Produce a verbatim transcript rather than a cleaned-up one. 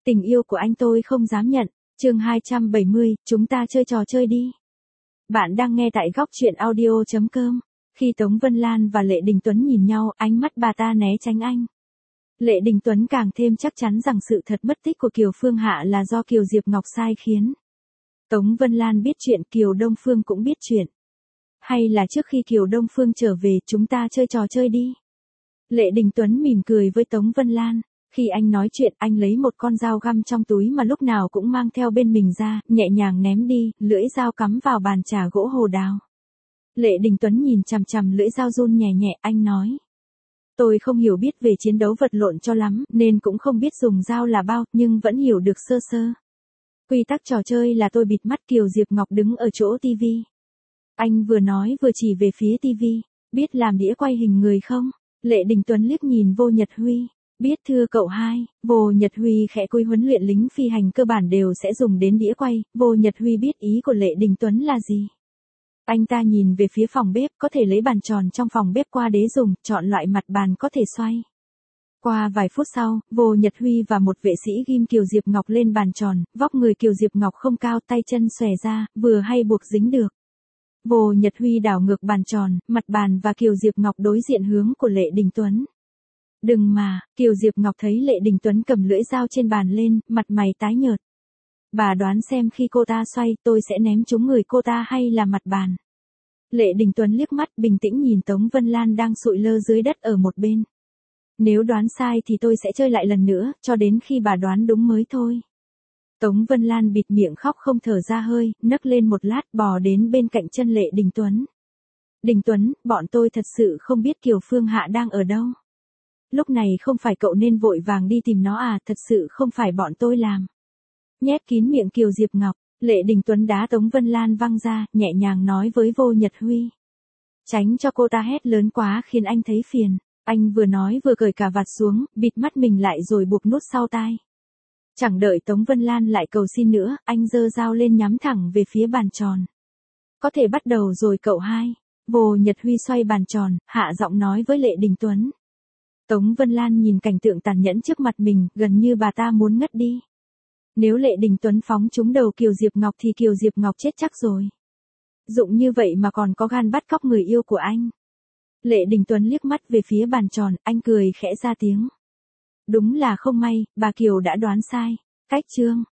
Tình yêu của anh tôi không dám nhận. Chương hai trăm bảy mươi, chúng ta chơi trò chơi đi. Bạn đang nghe tại góc truyện audio chấm com. Khi Tống Vân Lan và Lệ Đình Tuấn nhìn nhau, ánh mắt bà ta né tránh anh. Lệ Đình Tuấn càng thêm chắc chắn rằng sự thật mất tích của Kiều Phương Hạ là do Kiều Diệp Ngọc sai khiến. Tống Vân Lan biết chuyện, Kiều Đông Phương cũng biết chuyện. Hay là trước khi Kiều Đông Phương trở về, chúng ta chơi trò chơi đi. Lệ Đình Tuấn mỉm cười với Tống Vân Lan. Khi anh nói chuyện, anh lấy một con dao găm trong túi mà lúc nào cũng mang theo bên mình ra, nhẹ nhàng ném đi, lưỡi dao cắm vào bàn trà gỗ hồ đào. Lệ Đình Tuấn nhìn chằm chằm lưỡi dao run nhẹ nhẹ, anh nói. Tôi không hiểu biết về chiến đấu vật lộn cho lắm, nên cũng không biết dùng dao là bao, nhưng vẫn hiểu được sơ sơ. Quy tắc trò chơi là tôi bịt mắt Kiều Diệp Ngọc đứng ở chỗ tivi. Anh vừa nói vừa chỉ về phía tivi, biết làm đĩa quay hình người không? Lệ Đình Tuấn liếc nhìn Vô Nhật Huy. Biết thưa cậu hai. Vô Nhật Huy khẽ cúi. Huấn luyện lính phi hành cơ bản đều sẽ dùng đến đĩa quay. Vô Nhật Huy biết ý của Lệ Đình Tuấn là gì. Anh ta nhìn về phía phòng bếp, có thể lấy bàn tròn trong phòng bếp qua đế dùng, chọn loại mặt bàn có thể xoay. Qua vài phút sau, Vô Nhật Huy và một vệ sĩ ghim Kiều Diệp Ngọc lên bàn tròn, vóc người Kiều Diệp Ngọc không cao, tay chân xòe ra, vừa hay buộc dính được. Vô Nhật Huy đảo ngược bàn tròn, mặt bàn và Kiều Diệp Ngọc đối diện hướng của Lệ Đình Tuấn. Đừng mà, Kiều Diệp Ngọc thấy Lệ Đình Tuấn cầm lưỡi dao trên bàn lên, mặt mày tái nhợt. Bà đoán xem khi cô ta xoay, tôi sẽ ném trúng người cô ta hay là mặt bàn. Lệ Đình Tuấn liếc mắt bình tĩnh nhìn Tống Vân Lan đang sụi lơ dưới đất ở một bên. Nếu đoán sai thì tôi sẽ chơi lại lần nữa, cho đến khi bà đoán đúng mới thôi. Tống Vân Lan bịt miệng khóc không thở ra hơi, nấc lên một lát bò đến bên cạnh chân Lệ Đình Tuấn. Đình Tuấn, bọn tôi thật sự không biết Kiều Phương Hạ đang ở đâu. Lúc này không phải cậu nên vội vàng đi tìm nó à, thật sự không phải bọn tôi làm. Nhét kín miệng Kiều Diệp Ngọc, Lệ Đình Tuấn đá Tống Vân Lan văng ra, nhẹ nhàng nói với Vô Nhật Huy. Tránh cho cô ta hét lớn quá khiến anh thấy phiền. Anh vừa nói vừa cởi cà vạt xuống, bịt mắt mình lại rồi buộc nút sau tai. Chẳng đợi Tống Vân Lan lại cầu xin nữa, anh giơ dao lên nhắm thẳng về phía bàn tròn. Có thể bắt đầu rồi cậu hai. Vô Nhật Huy xoay bàn tròn, hạ giọng nói với Lệ Đình Tuấn. Tống Vân Lan nhìn cảnh tượng tàn nhẫn trước mặt mình, gần như bà ta muốn ngất đi. Nếu Lệ Đình Tuấn phóng trúng đầu Kiều Diệp Ngọc thì Kiều Diệp Ngọc chết chắc rồi. Dụng như vậy mà còn có gan bắt cóc người yêu của anh. Lệ Đình Tuấn liếc mắt về phía bàn tròn, anh cười khẽ ra tiếng. Đúng là không may, bà Kiều đã đoán sai. Cách chương.